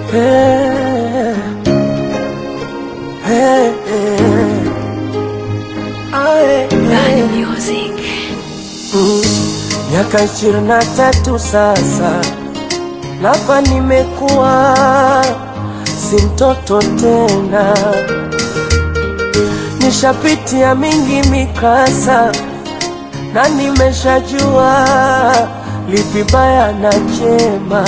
Hey, hey, hey. Bad music. Miaka 23 sasa, hapa nimekuwa si mtoto tena. Nishapitia mingi mikasa na nimeshajua lipi baya na jema.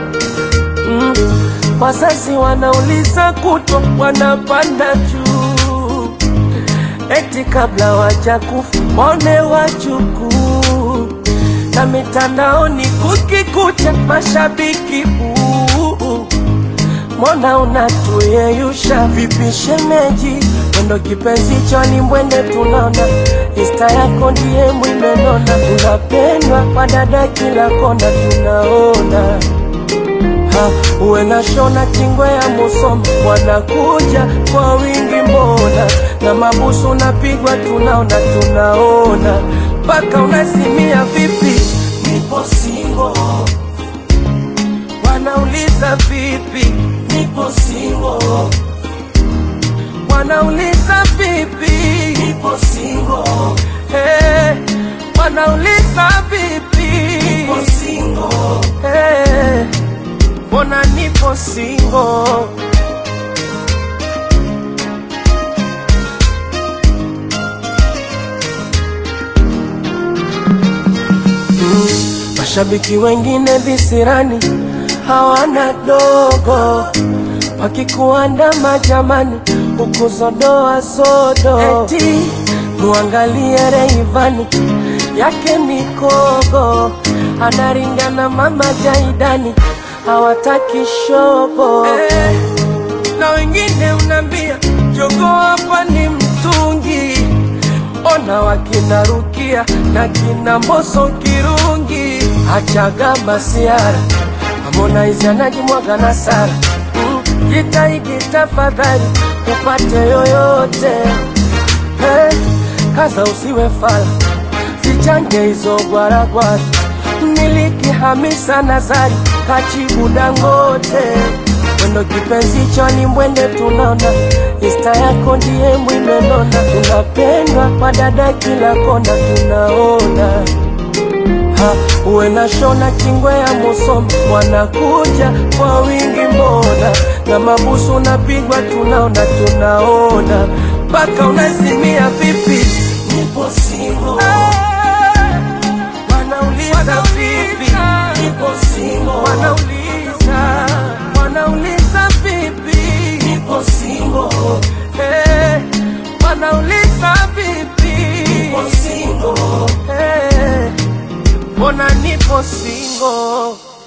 Wazazi wanauliza kutwa wanapanda juu, eti kabla wajakufa waone wajukuu. Na mitandaoni kukikucha mashabiki mbona unatuyeyusha vipi shemeji? Mwendo kipenzi choni mwende tunaona, Insta yako ndiye mwimenona. Unapendwa kwa dada kila kona tunaona. Uwe na shona kingwe ya Musoma, wanakuja kwa wingi mbona. Na mabusu unapigwa tunaona. Paka unasimia vipi? Nipo single. Wanauliza vipi? Nipo single. Wanauliza vipi? Nipo single. Hey, wanauliza vipi? Nipo single. Hey, mbona nipo single? Mashabiki wengine visirani hawana dogo, wakikuandama jamani ukuzodoa sodo. Eti muangalie Rayvanny yake mikogo, anaringana mama Jaidani hawataki shobo. Na wengine unambia jogo hapa ni mtungi, ona wakina Rukia na kina Mbosso Kirungi. Achaga masiara Harmonize anajimwaga na Sara. Jitahidi tafadhali upate yoyote. Kaza usiwe fala, zichange hizo gwaragwara. Miliki Hamisa Nazari Kachibu Dangote. Mwendo kipenzi choni mwende tunaona, Insta yako ndiye mwimenona. Unapendwa kwa dada kila kona tunaona. Uwe na shona kingwe ya Musoma, wanakuja kwa wingi mbona. Na mabusu unapigwa tunaona. Paka unasimia vipi? Nipo single. Wanauliza vipi? Nipo single. Wanauliza vipi? Nipo single. Hey, wanauliza vipi? Nipo single. Hey, mbona nipo single?